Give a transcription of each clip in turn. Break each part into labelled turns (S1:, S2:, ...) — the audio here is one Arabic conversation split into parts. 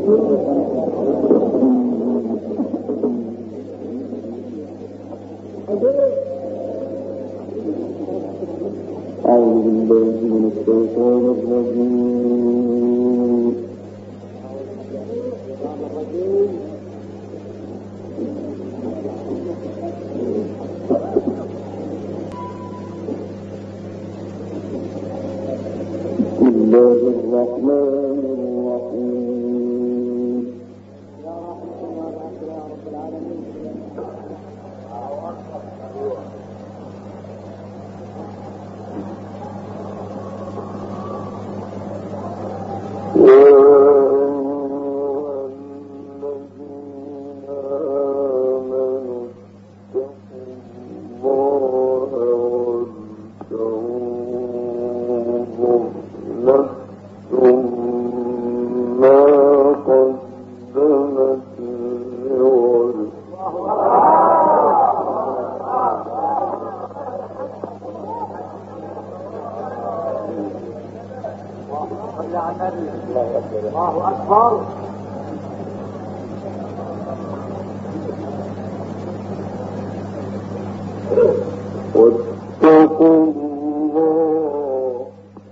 S1: أعوذ بالله من الشيطان الرجيم. بسم الله الرحمن الرحيم.
S2: يا رب العالمين. الله أكبر.
S1: واتقوا الله.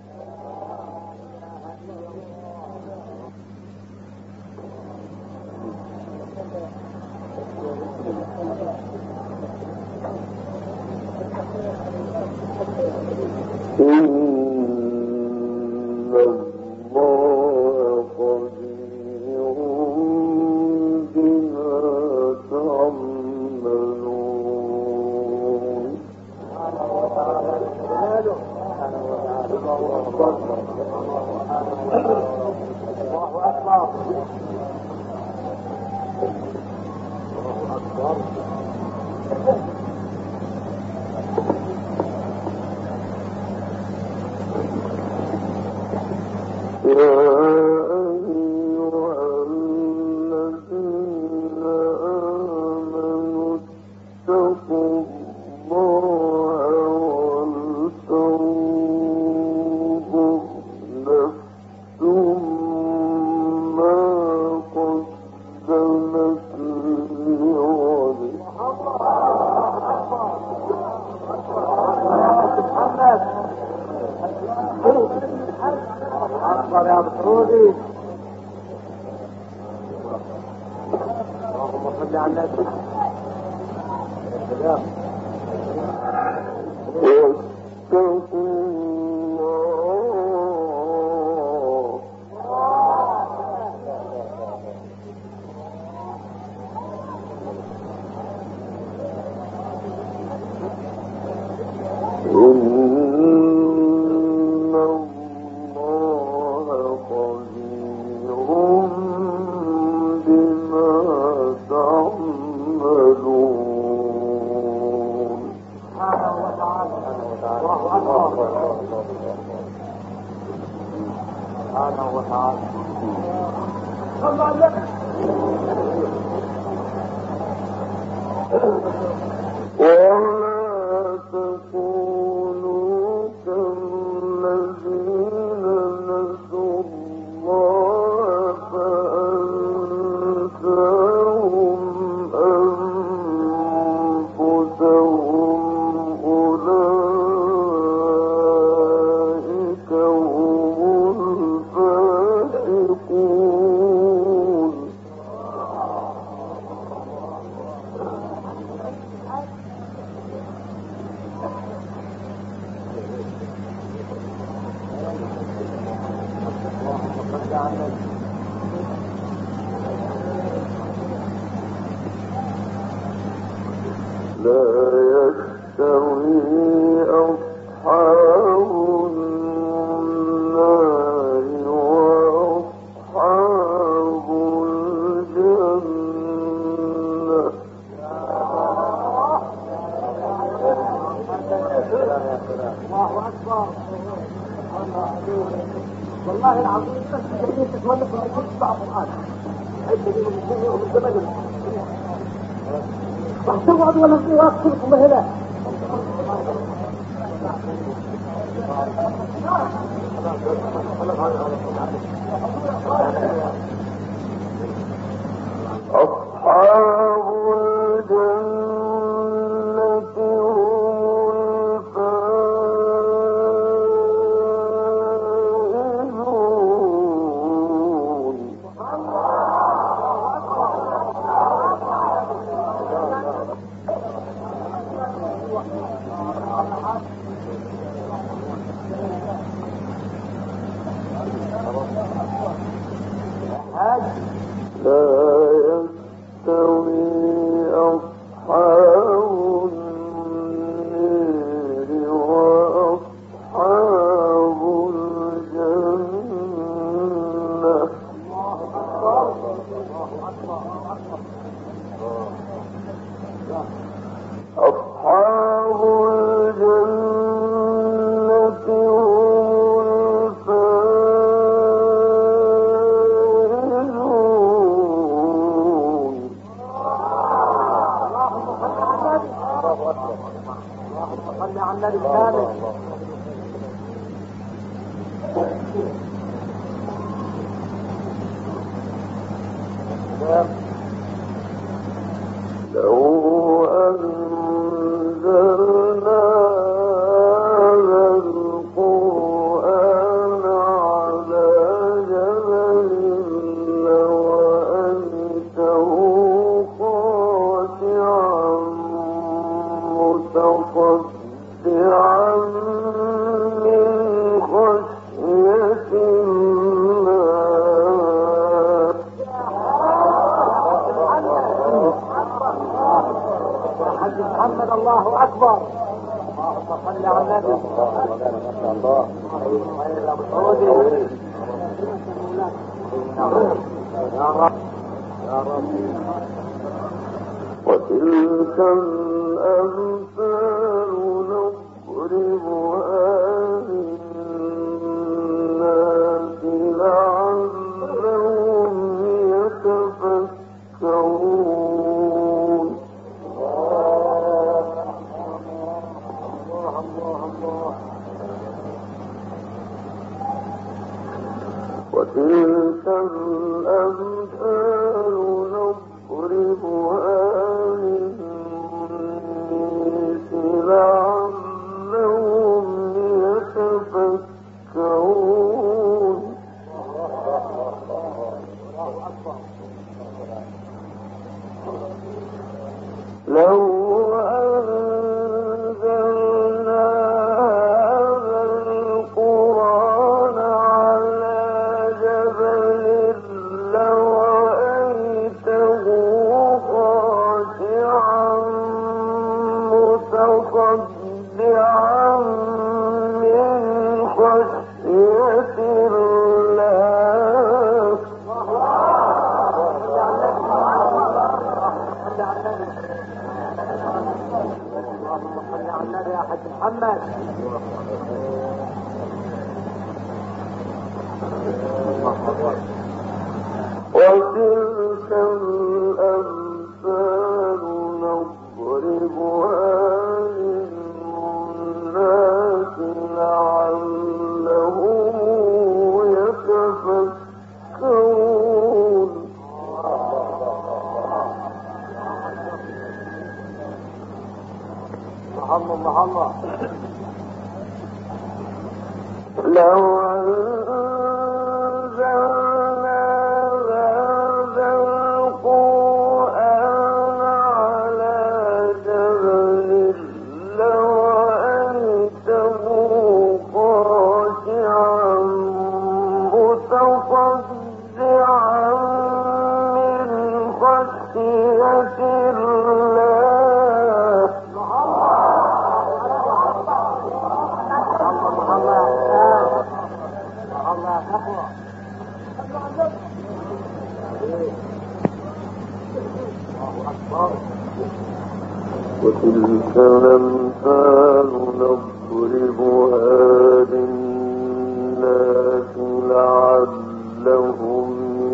S1: والله العظيم بس جميل تتولف من كل بعض الآن عدة دي من الدنيا ومن زمن واحتوض ولا الزواج كلكم هنا حاج.
S3: لا يستوي أصحاب النير وأصحاب الجنة. أصحاب الجنة
S1: صلي على النبي الكامل.
S3: لو أنزلنا هذا القرآن على جبل لرأيته خاشعا متصدعا من خشية الله.
S1: حج محمد الله اكبر. اللهم صل على النبي. الله يا رب يا رب.
S3: وتلك الأمثال نضربها للناس لعلهم يتفكرون. وتلك الأمثال نضربها للناس لعلهم يتفكرون. لو أنزلنا هذا القرآن على جبل لرأيته خاشعا متصدعا من خشية الله.
S1: اللهم صل على النبي يا حج محمد.
S3: وتلك الأمثال نضربها للناس لعلهم يتفكرون.
S1: الله
S3: لو أنزلنا هذا القرآن على جبل لرأيته خاشعا متصدعا من خشية الله. وتلك الأمثال نضربها للناس لعلهم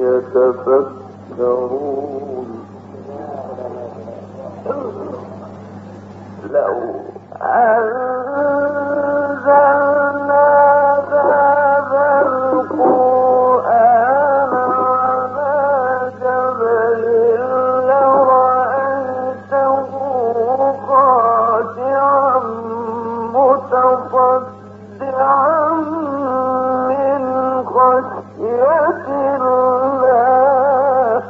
S3: يتفكرون. لو أنزلنا هذا القرآن على جبل لرأيته خاشعا متصدعا من خشية الله.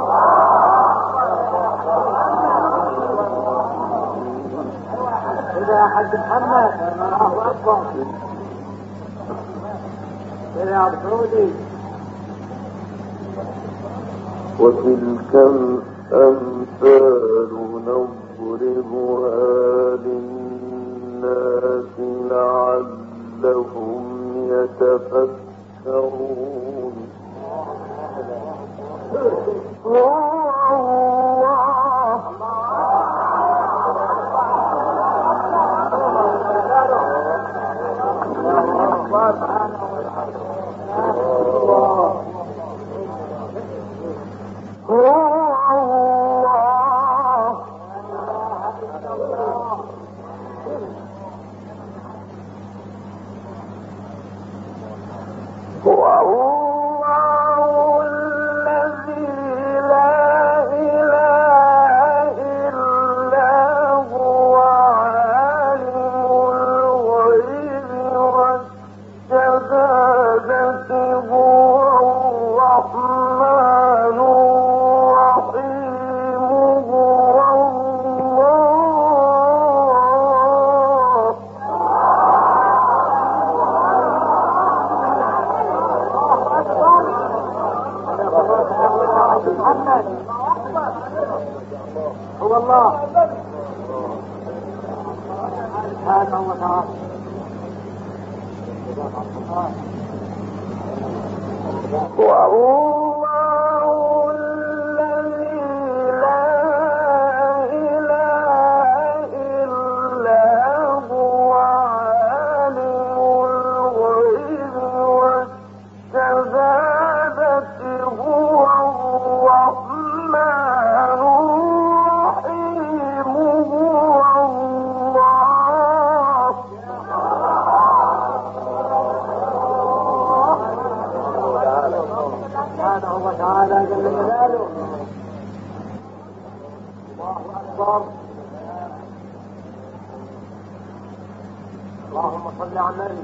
S1: يا حج محمد الله اكبر. يا عبد الحميد
S3: وتلك الأمثال نضربها للناس لعلهم يتفكرون.
S1: هو الله هذا هو تعالى. تعالى جل جلاله. الله أكبر. اللهم صل على النبي.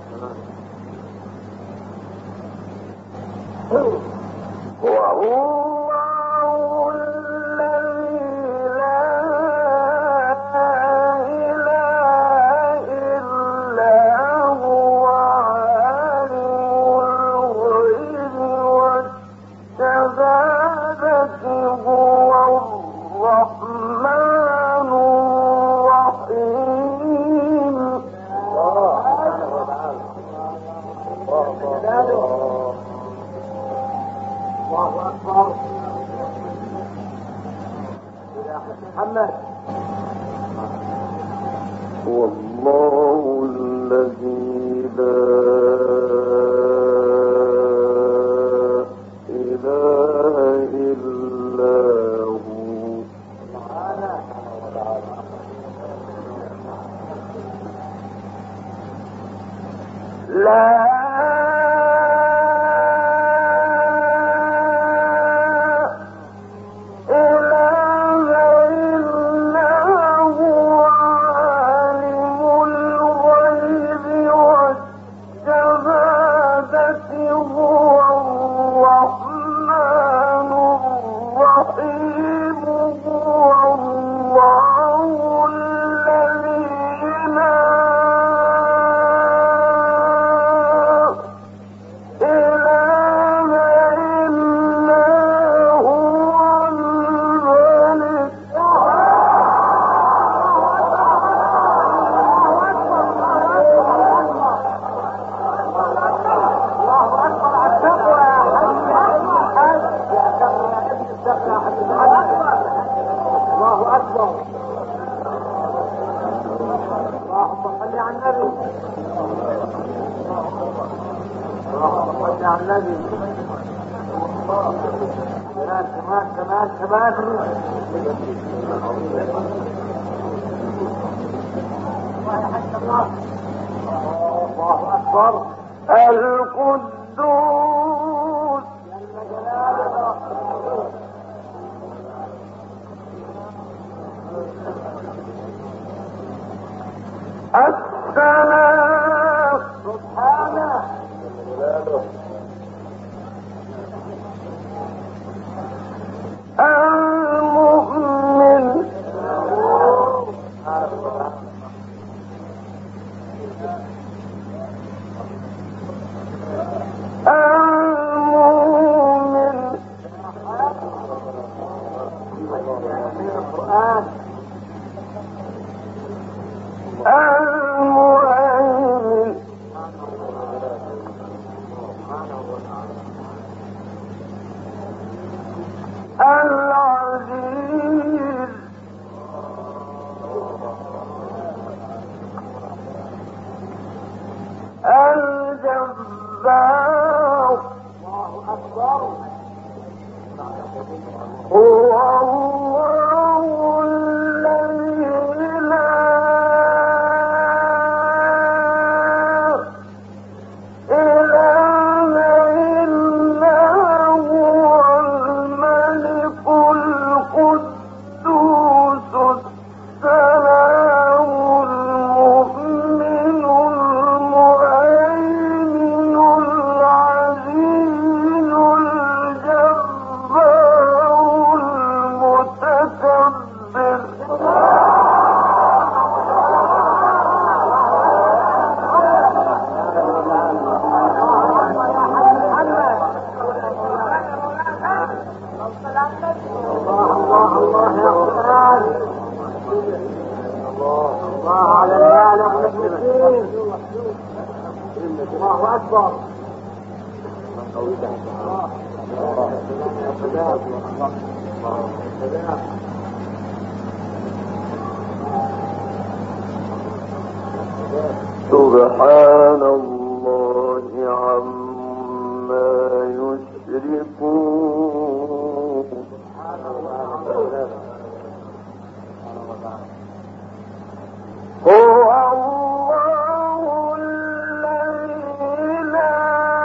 S1: محمد
S3: هو الله الذي لا إله إلا هو. لا القدوس السلام سبحانه المؤمن العزيز الجبار
S1: الله أكبر
S3: هو الله الذي لا إله إلا هو الملك القدوس السلام المؤمن المهيمن العزيز الجبار المتكبر
S1: الله يا قرآن الله على الآن المسلمين الله أكبر
S3: سبحان الله عما يشركون هو الله الذي لا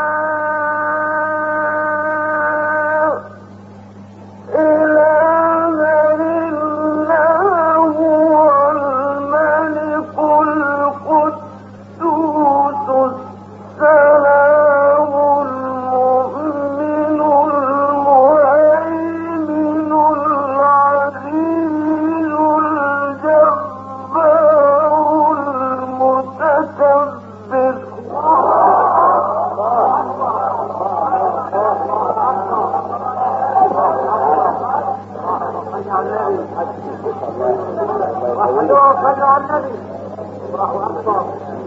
S3: إله إلا هو الملك القدوس السلام المؤمن المهيمن العزيز الجبار المتكبر
S1: صلوا على النبي الله أكبر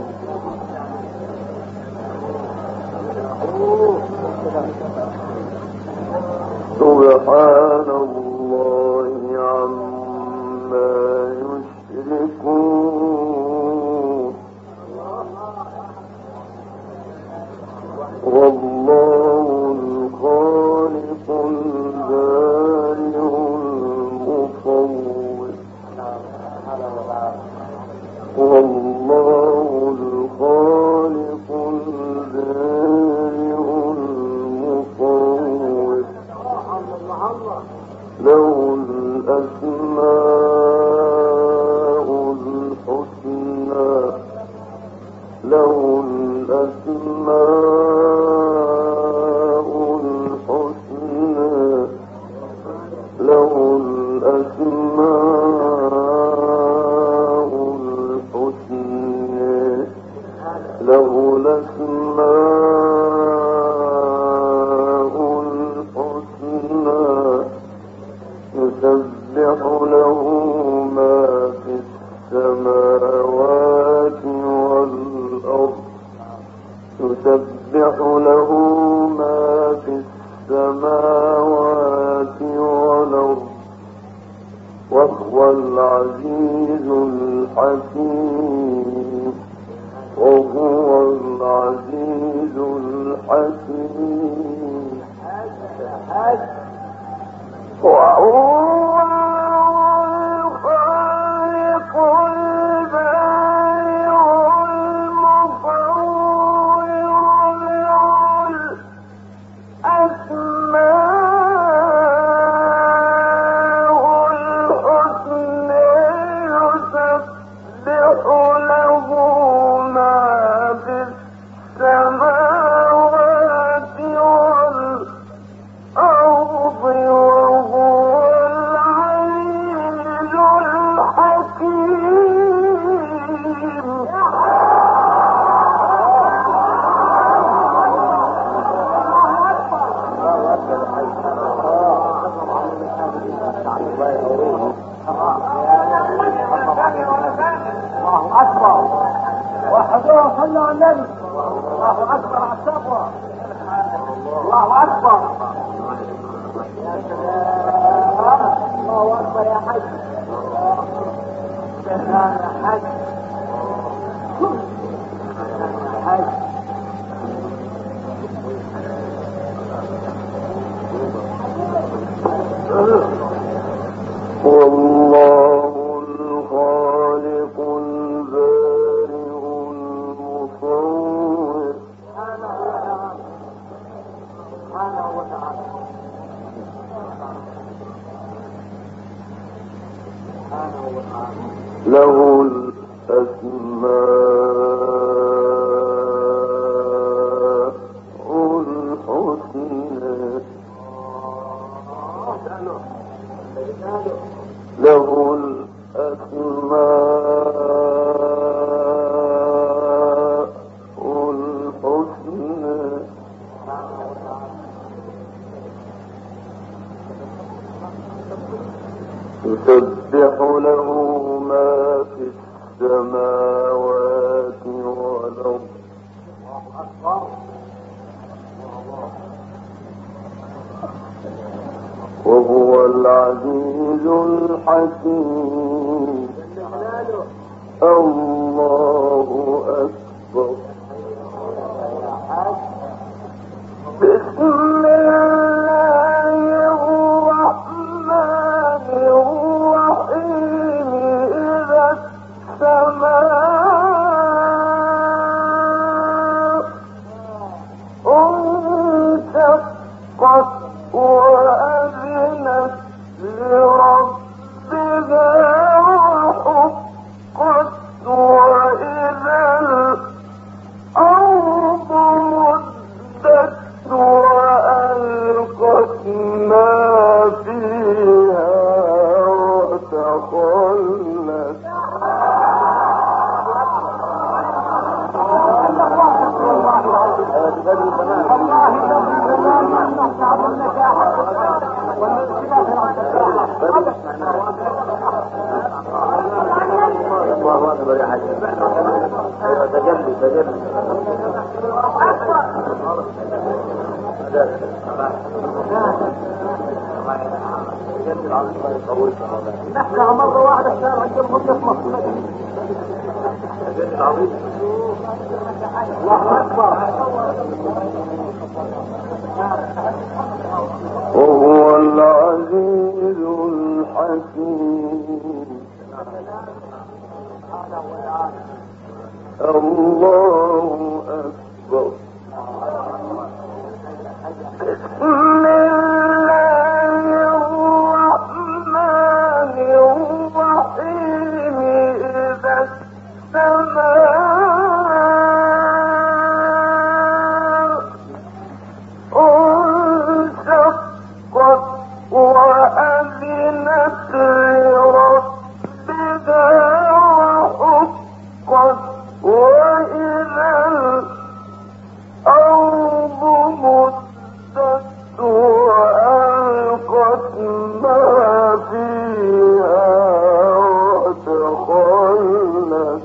S3: سبحان الله عما يشركون والله الخالق البارئ المصور والله الخالق البارئ المصور له الأسماء الحسنى له الأسماء الحسنى له الأسماء الحسنى له الأسماء الحسنى يسبح له ما في السماوات والأرض يسبح له ما في السماوات والأرض وهو العزيز الحكيم وهو العزيز الحكيم وهو الخالق البارئ المصور له الأسماء الحسنى يسبح له ما في السماوات والأرض وهو العزيز الحكيم
S1: الله أكبر وحضور صلى على النبي الله أكبر على التقوى الله اكبر. يا سلام، الله اكبر يا حاج. سلام يا حاج. يا حاج.
S3: والله الخالق البارئ المصور
S1: سبحانه وتعالى.
S3: له الأسماء الحسنى له الأسماء الحسنى يسبح له ما في السماوات والأرض وهو العزيز الحكيم. الله أكبر. بسم الله الرحمن الرحيم. إذا السماء انشقت وأذنت لربها وحقت وإذا الأرض مدت وألقت ما فيها وتخلت.
S2: الله اكبر يا حاج. ايوه تجلي تجلي.
S1: نحن مرة واحدة الشارع عندهم يخلص. الله اكبر.
S3: وهو العزيز الحكيم. الله أكبر. بسم الله الرحمن الرحيم. إذا السماء انشقت وأذنت لربها وحقت وإذا الأرض مدت وألقت ما فيها وتخلت.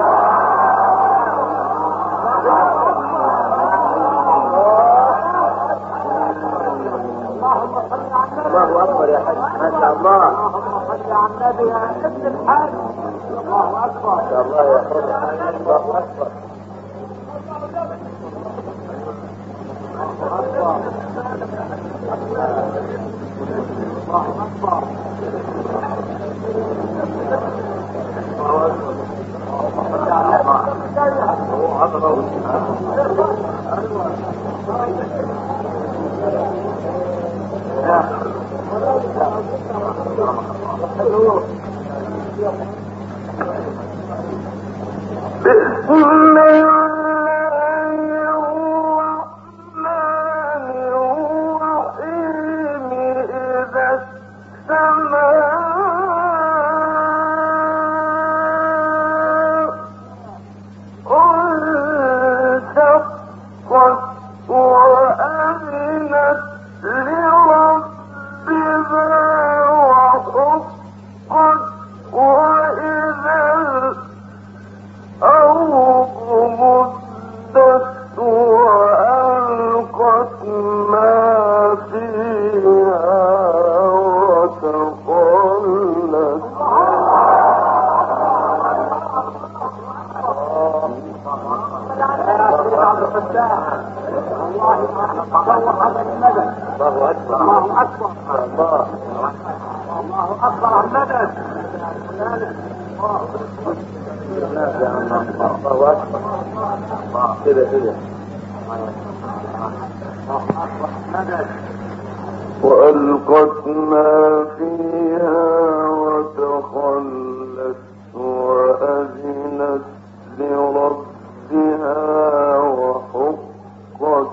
S2: الله اكبر يا حاج. ما شاء الله.
S1: اللهم صل على النبي يا ابن الحاج. الله اكبر.
S2: ما شاء الله يا حاج. الله اكبر.
S3: بسم الله الرحمن الرحيم. إذا السماء وألقت ما فيها وتخلت وأذنت لربها وحقت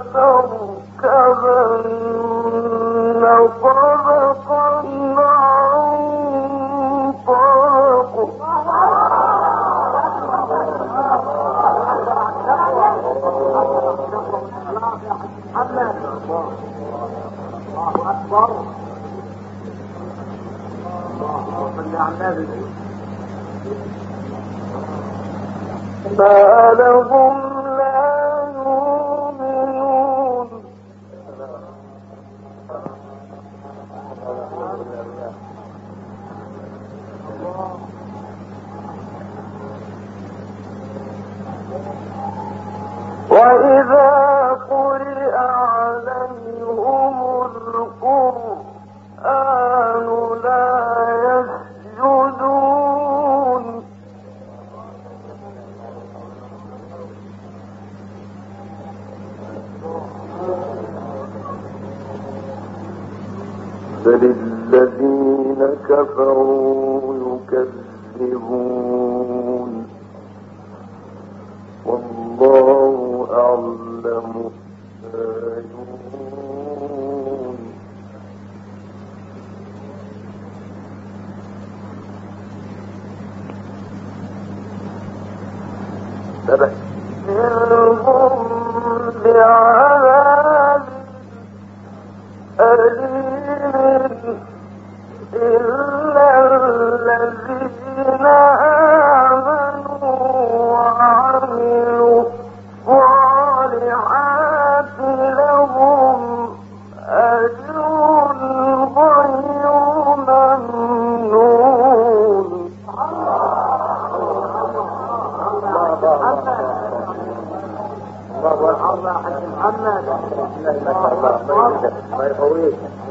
S3: ما لهم لا يؤمنون وإذا قرئ عليهم القرآن لا يسجدون بل الذين كفروا يكذبون والله أعلم ما يوعون فبشرهم بعذاب أليم إلا الذين آمنوا وعملوا الصالحات لهم أجر غير ممنون.
S2: ما يقويك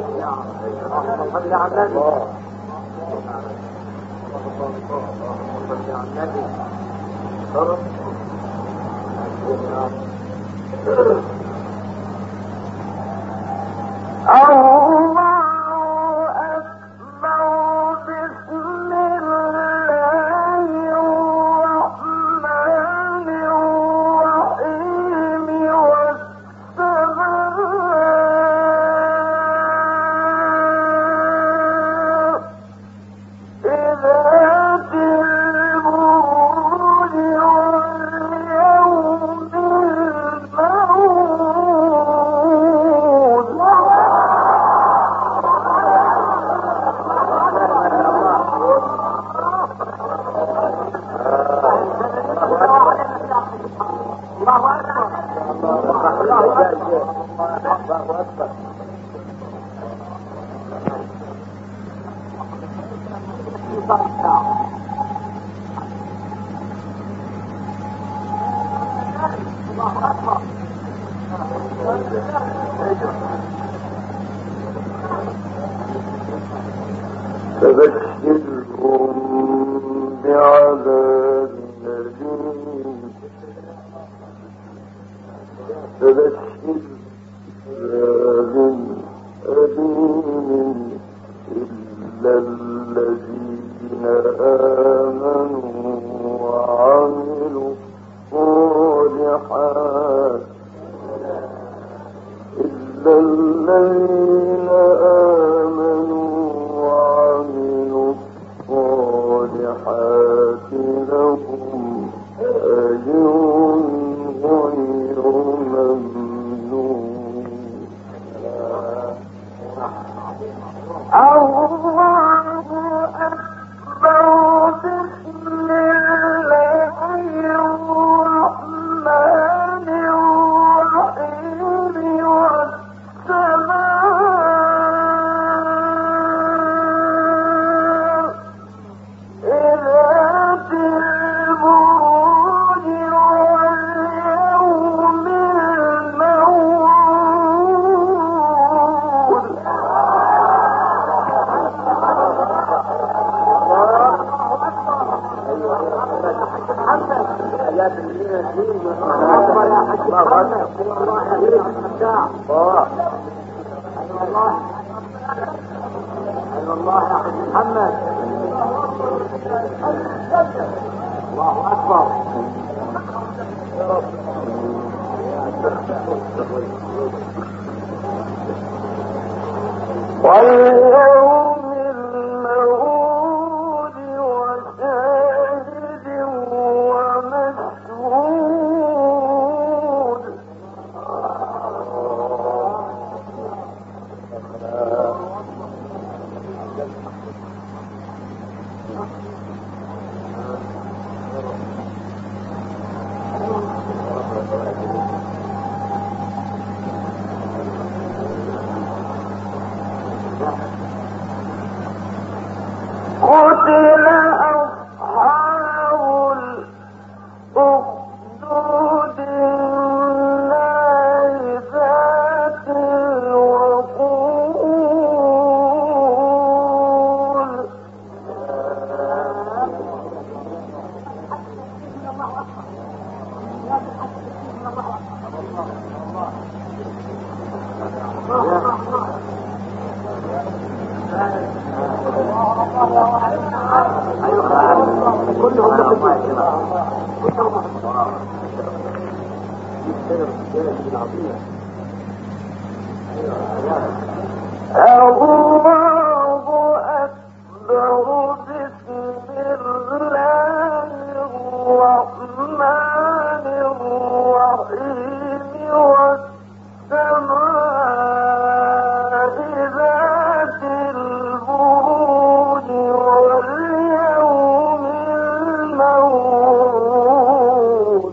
S2: فبشرهم بعذاب أليم فبشر بعذاب أليم إلا الذين آمنوا وعملوا الصالحات إلا الذين آمنوا وعملوا الصالحات لهم أجر غير ممنون. الله أكبر. بسم الله الرحمن الرحيم والسماء ذات البروج واليوم الموعود.
S1: الله يا حاج محمد. الله أكبر.
S3: واليوم الموعود وشاهد ومشهود قتل أصحاب الأخدود النار ذات الوقود الله أكبر بسم الله الرحمن الرحيم والسماء ذات البروج واليوم الموعود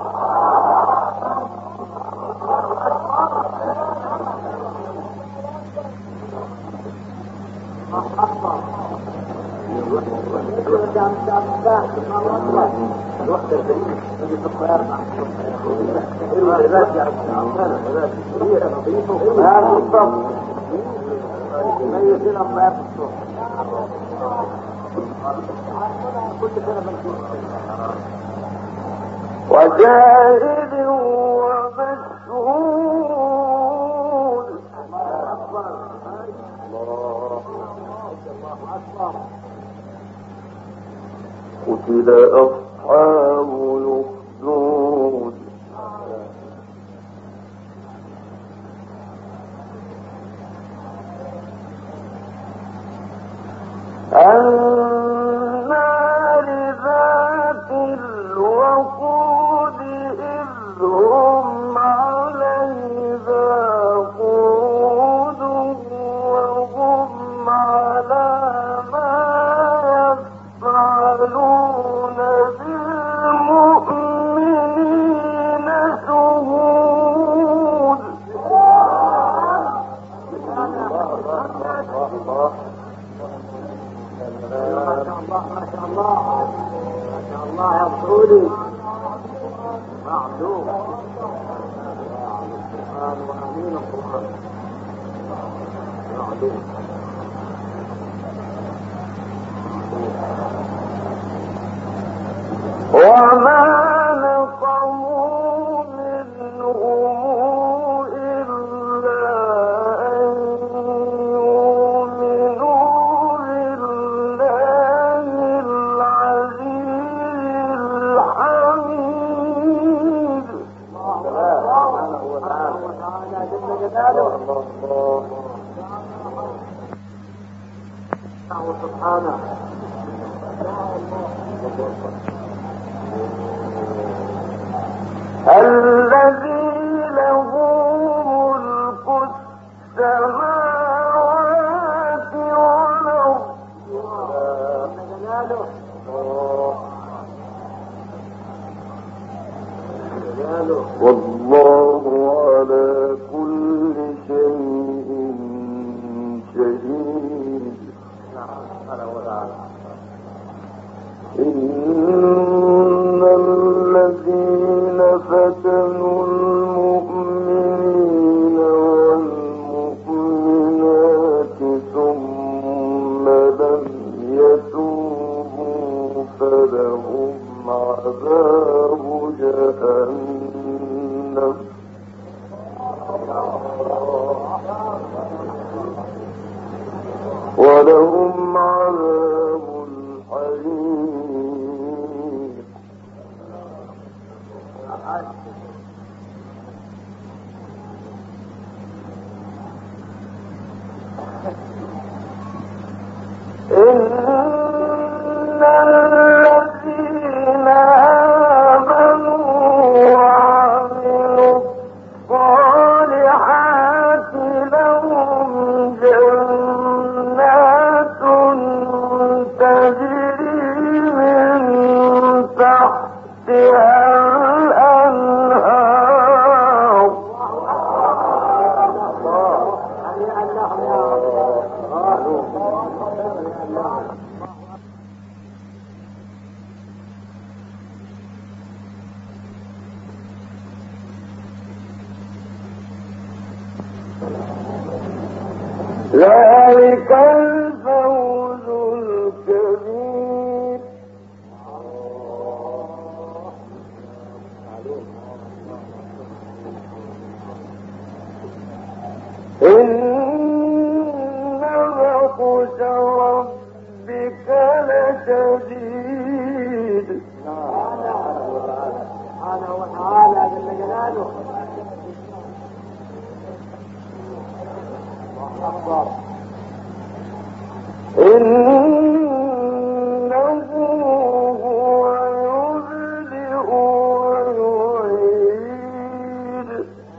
S3: وشاهد ومشهود قتل أصحاب الأخدود النار ذات الوقود إذ هم عليها قعود وهم على ما يفعلون بالمؤمنين شهود
S1: ما شاء الله يا رسولي معلوم القرآن وأمين القرآن معلوم
S3: وما نقموا منهم إلا أن يؤمنوا بالله العزيز الحميد
S1: سبحانه وتعالى جل جلاله سبحانه
S3: الذي له ملك السماوات والأرض والله على كل شيء شهيد إن الذين فتنوا
S2: إن الذين آمنوا وعملوا الصالحات لهم جنات تجري من تحتها الأنهار ذلك الفوز الكبير إن بطش ربك لشديد
S1: سبحانه وتعالى جل جلاله.
S2: إنه هو يبدئ ويعيد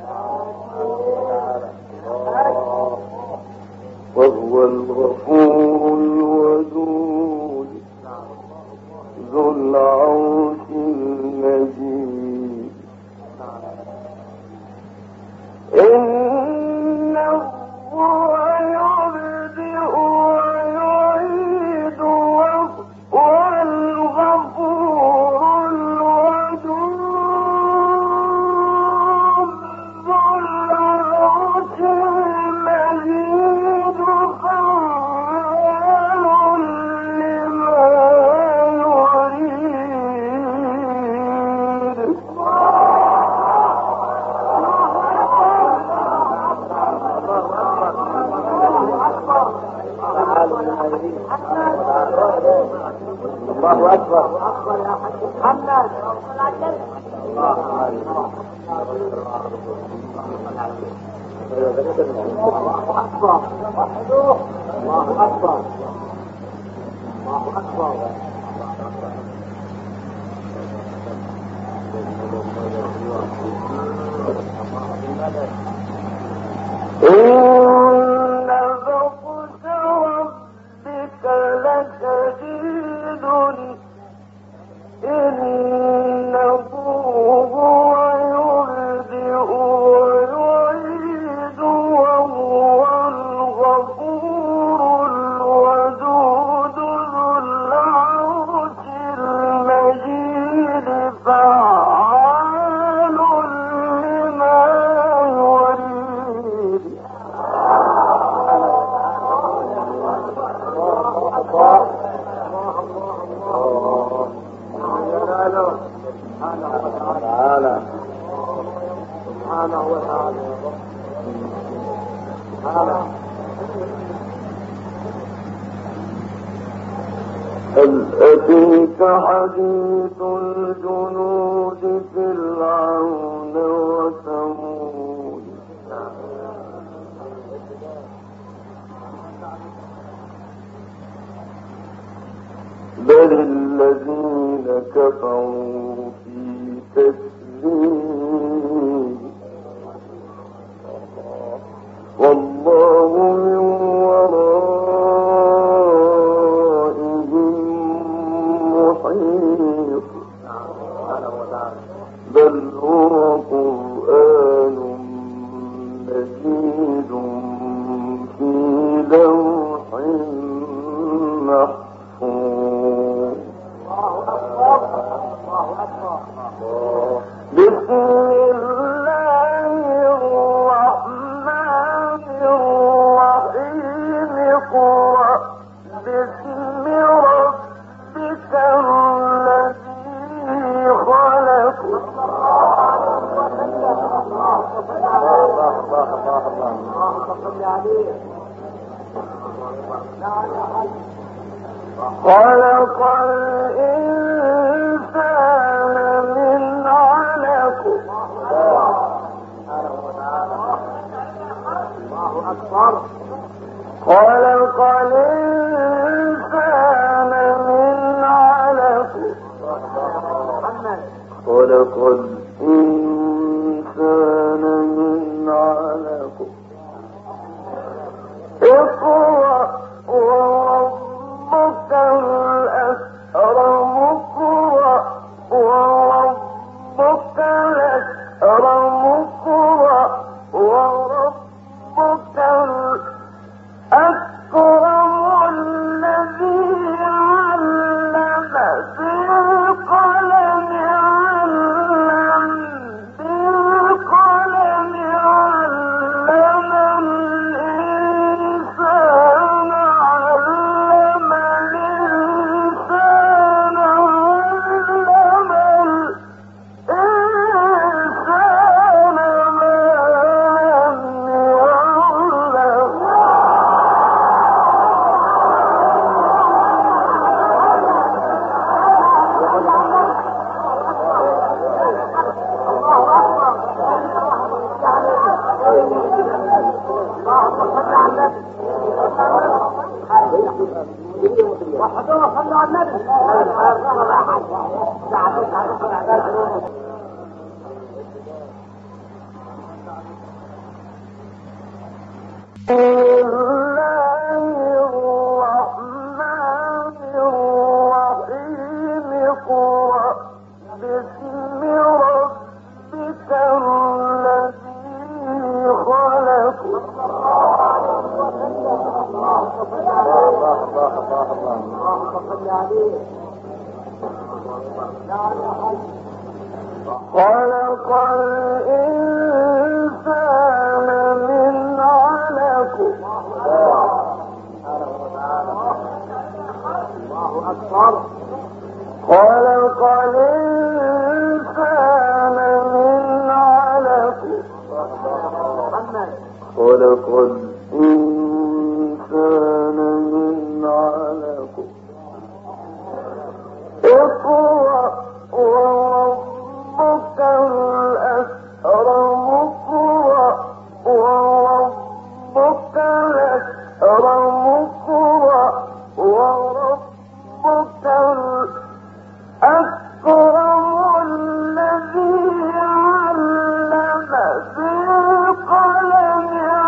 S2: وهو الغفور الودود ذو العرش المجيد. إنه هو يبدئ ويعيد وهو الغفور الودود ذو العرش المجيد فعال لما يريد.
S1: الله أكبر أكبر يا حاج محمد. الله أكبر الله أكبر الله أكبر.
S2: إن بطش ربك لشديد إنه هو يبدئ ويعيد وهو الغفور الودود ذو العرش المجيد فعال لما يريد.
S1: سبحانه وتعالى
S2: هل أتيك حديث الجنود فرعون وثمود بل الذين كفروا في تكذيب والله من ورائهم محيط بل هو قرآن مجيد في لوح محفوظ. بسم الله الرحمن الرحيم اقرأ باسم ربك الذي خلق. خلق الإنسان من علق.
S1: الله أكبر
S2: خلق الإنسان من علق
S3: خلق الإنسان من علق
S2: اقرأ وربك الأكرم اقرأ وربك الأكرم اقرأ وربك الأكرم الذي علم بالقلم خلق الإنسان من علق خلق الإنسان من علق
S3: خلق الإنسان من علق
S2: اقرأ وربك الأكرم اقرأ وربك الأكرم اقرأ وربك الأكرم الذي علم بالقلم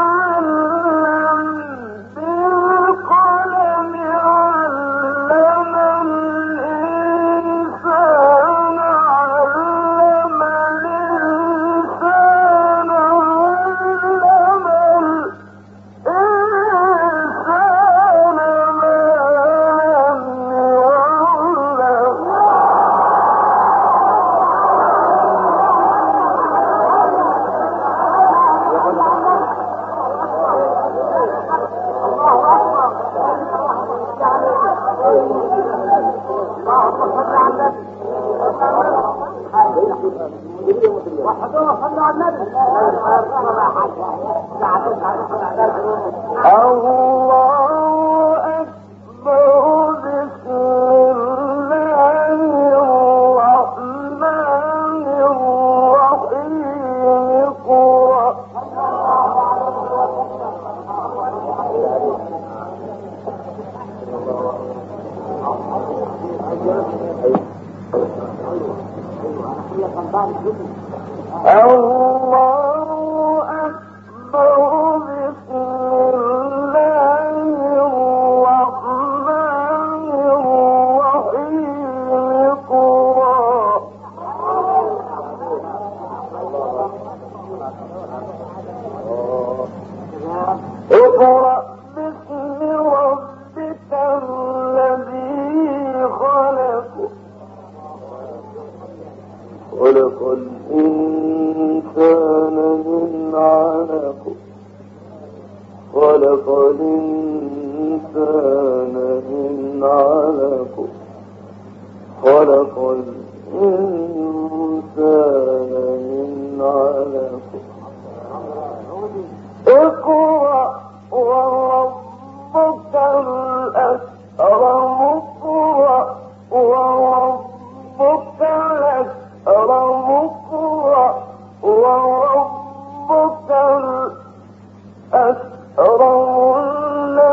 S3: خلق الإنسان من علق خلق الإنسان من علق خلق الإنسان من علق
S2: اقرأ وربك الأكرم اقرأ وربك الأكرم اقرأ وربك الأكرم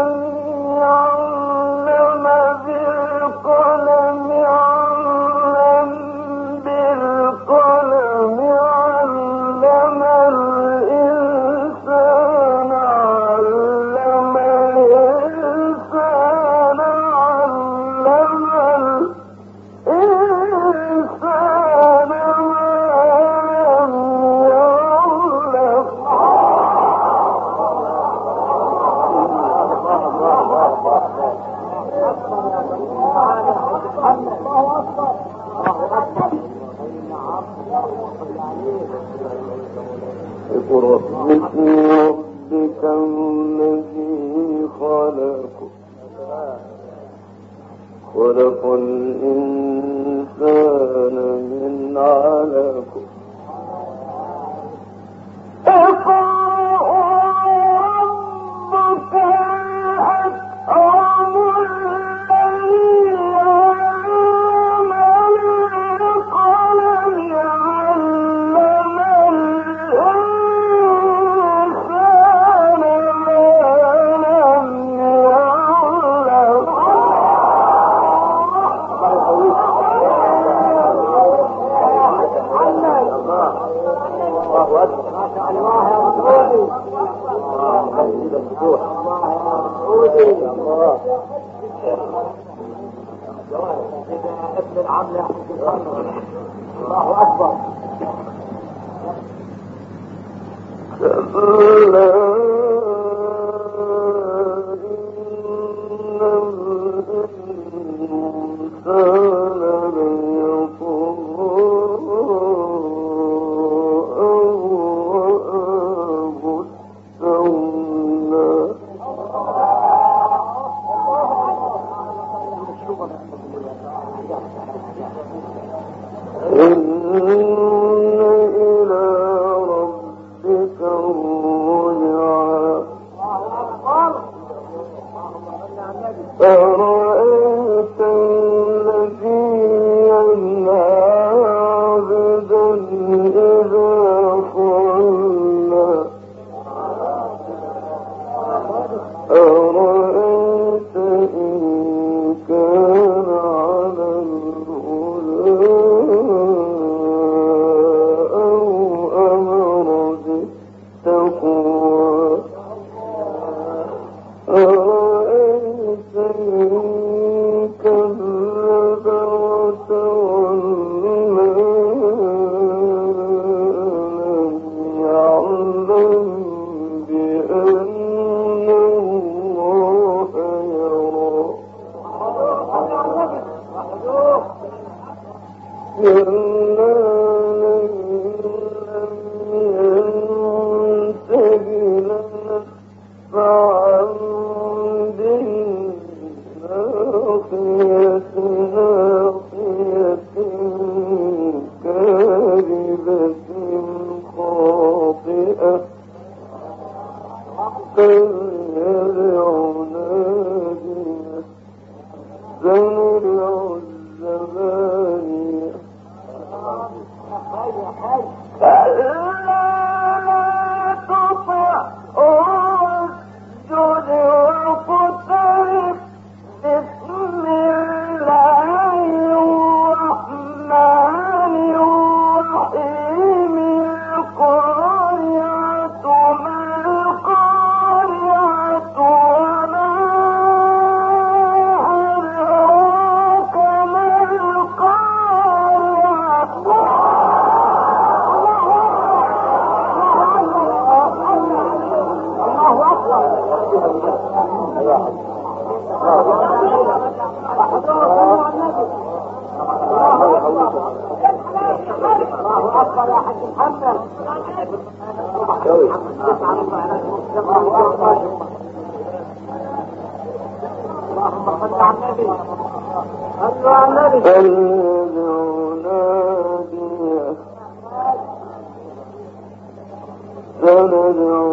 S3: باسم ربك الذي خلق الإنسان من علق
S1: الله أكبر.
S3: كلا إن الإنسان ليطغى أن رآه استغنى إن إلى ربك الرجعى أرأيت الذي ينهى عبدا إذا صلى أرأيت إن كان على الهدى أو أمر بالتقوى أرأيت إن كذب وتولى ألم يعلم بأن الله يرى كلا لئن لم ينته لنسفعا بالناصية ناصية كاذبة خاطئة فليدع ناديه سندع الزبانية كلا لا تطعه واسجد واقترب بسم الله الرحمن الرحيم القارعة ما القارعة وما أدراك ما
S1: الله أكبر يا حاج محمد. اللهم صل على النبي. صلوا على النبي.
S3: فليدع ناديه سندع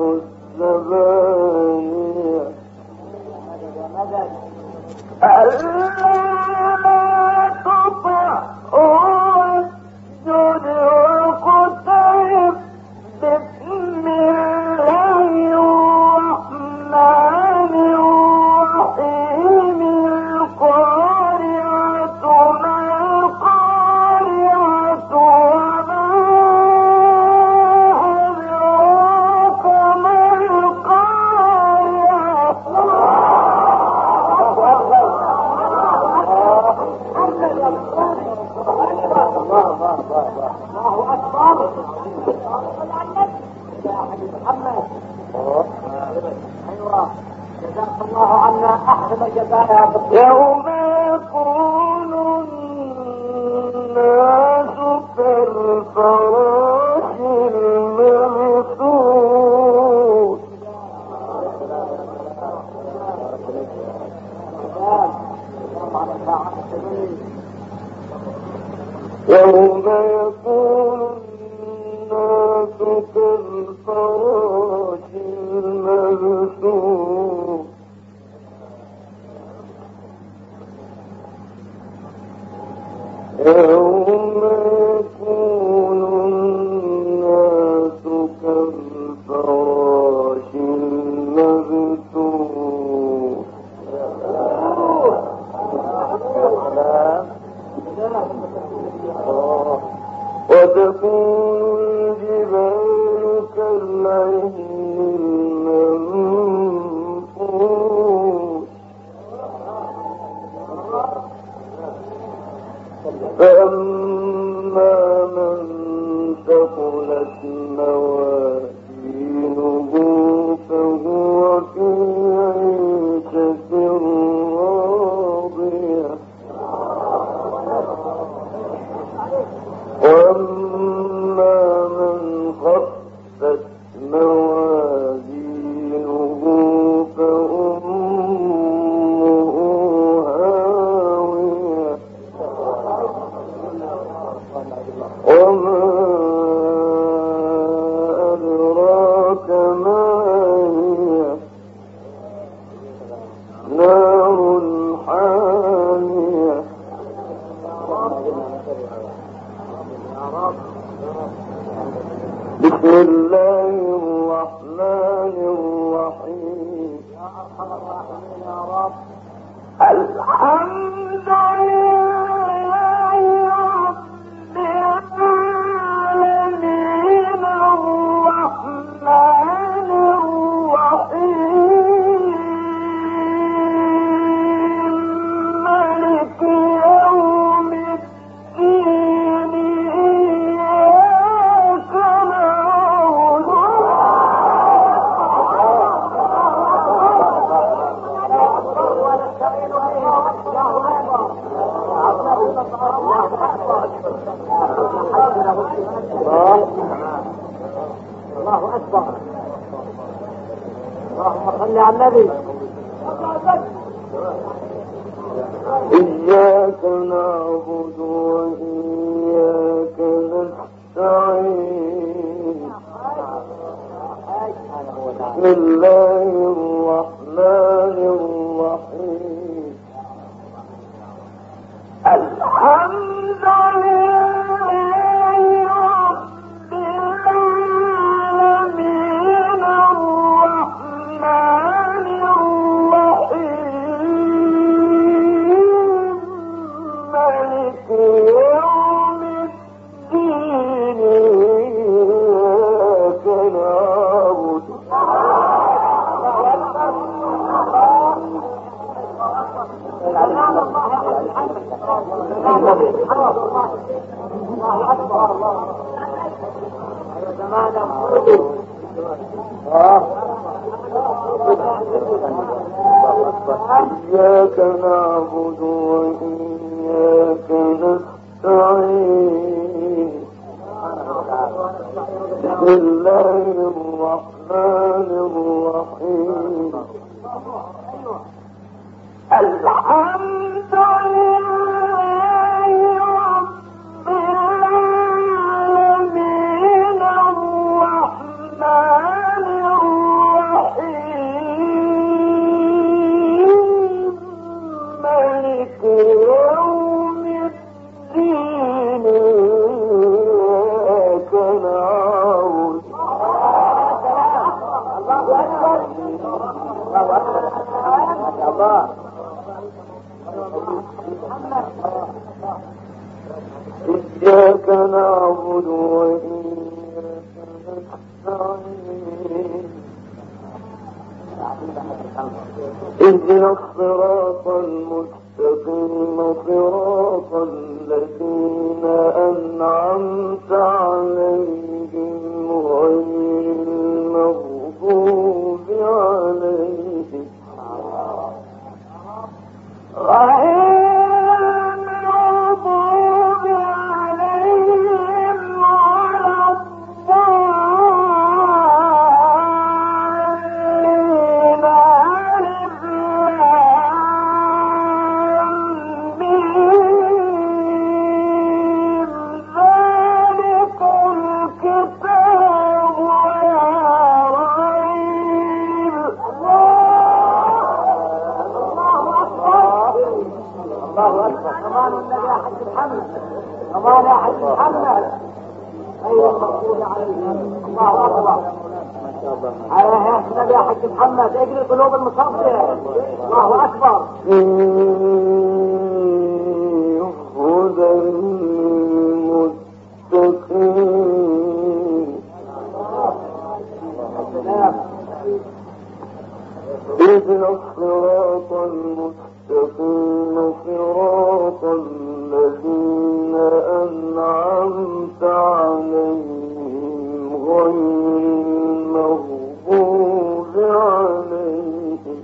S3: الزبانية ألا لا تطعه واسجد واقترب بسم الله الرحمن الرحيم القارعة ما القارعة وما أدراك ما
S1: الله أكبر. يا حاج محمد. أيوة جزاك الله عنا أحسن الجزاء يا عبد الله.
S3: يوم يكون الناس كالفراش المبثوث
S2: يوم يكون الناس كالفراش المبثوث يوم يكون الناس كالفراش المبثوث وتكون الجبال كالعهن المنفوش فأما من ثقلت موازينه فهو في عيشة راضية وأما من خفت موازينه فأمه هاوية وما أدراك ما هي نار حامية بسم الله الرحمن الرحيم الحمد لله رب العالمين الرحمن الرحيم مالك يوم الدين إياك نعبد
S1: الله أكبر اللهم صل على النبي
S2: إياك نعبد وإياك نستعين بسم الله الرحمن الرحيم الحمد لله رب العالمين الرحمن الرحيم مالك يوم الدين إياك نعبد إياك نعبد وإياك نستعين بسم الله الرحمن الرحيم الحمد لله رب العالمين الرحمن الرحيم مالك يوم الدين إياك نعبد الله إياك نعبد وإياك نستعين اهدنا الصراط المستقيم صراط الذين أنعمت عليهم غير المغضوب عليهم
S1: حاج محمد امان يا حاج محمد ايوه المقصود عليه الله اكبر يا حاج محمد اجري قلوب المصابين الله اكبر
S2: هدى للمتقين اهدنا الصراط المستقيم صراط الذين أنعمت عليهم غير المغضوب عليهم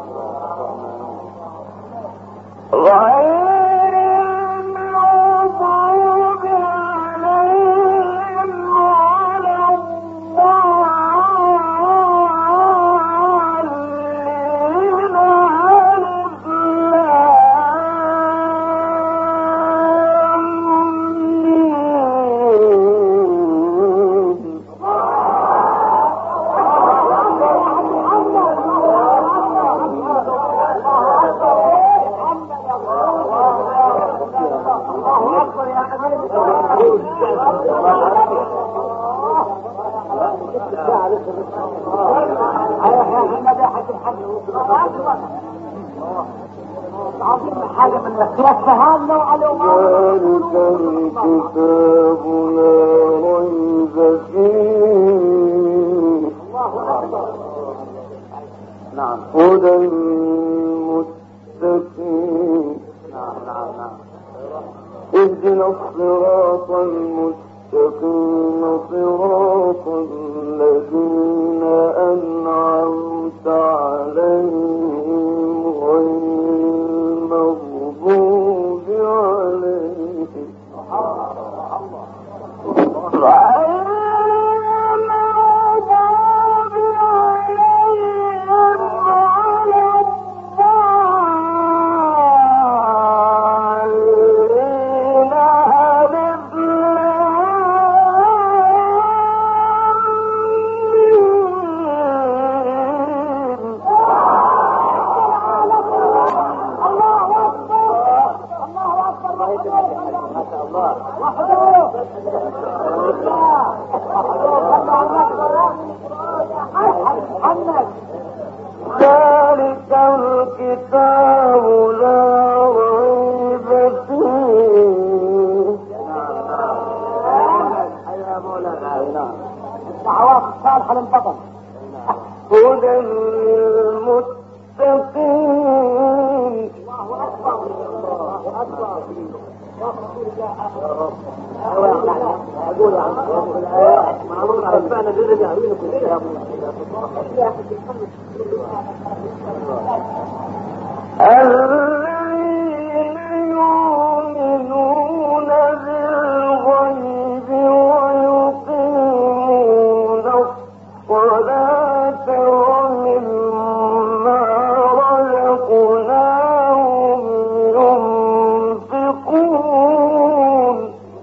S2: ذلك الكتاب لا ريب فيه هدى للمتقين اهدنا الصراط المستقيم صراط الذين أنعمت عليهم غير المغضوب عليهم ذلك الكتاب لا ريب فيه
S1: الدعوات الصالحة للبطل
S2: هدى للمتقين
S1: الله أكبر الله أكبر أقول يا عم معروف ربنا جل جلاله كلها
S2: الذين يؤمنون بالغيب ويقيمون الصلاة ومما رزقناهم ينفقون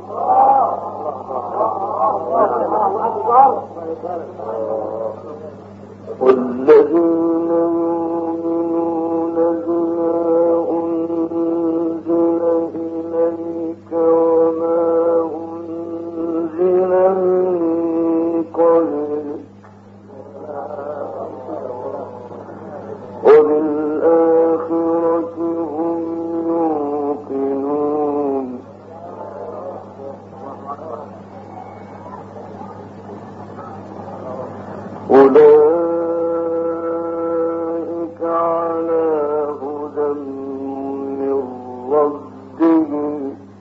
S2: والذين يؤمنون بما أنزل إليك وما أنزل من قبلك وبالآخرة هم يوقنون أولئك على هدى من ربهم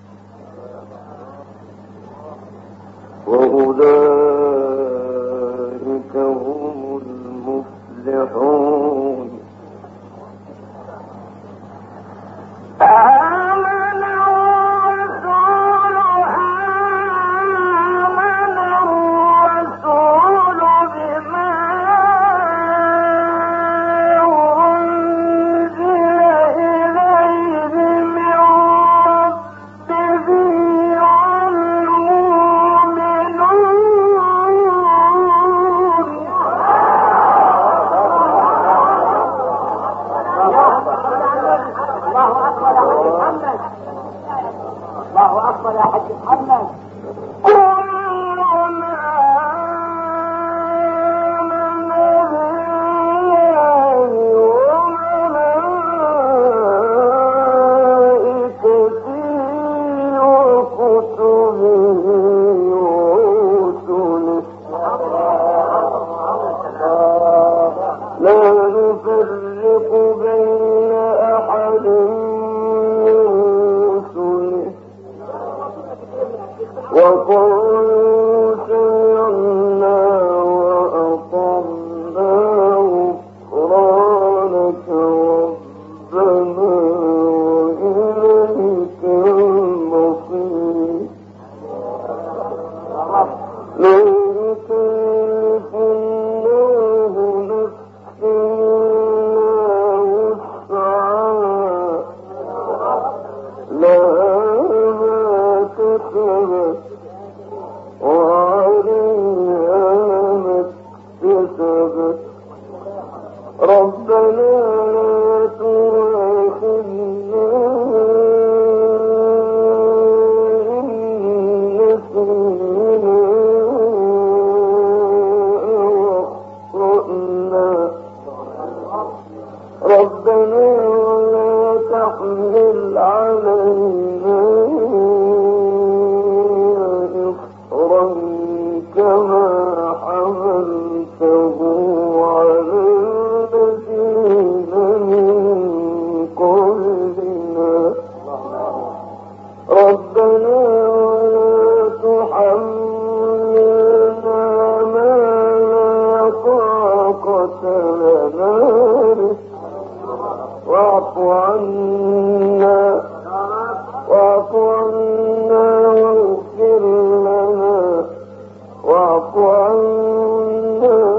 S2: وأولئك هم المفلحون
S1: يا حاج محمد.
S2: وقالوا سمعنا وأطعنا غفرانك ربنا وإليك المصير لا يكلف الله نفسا إلا وسعها لها ما كسبت وعليها ما اكتسبت ربنا لا تؤاخذنا إن نسينا أو أخطأنا ربنا ولا تحمل علينا كما حملته على الذين من قبلنا ربنا ولا تحملنا ما لا طاقة لنا به واعف عنا واغفر لنا واعف عنا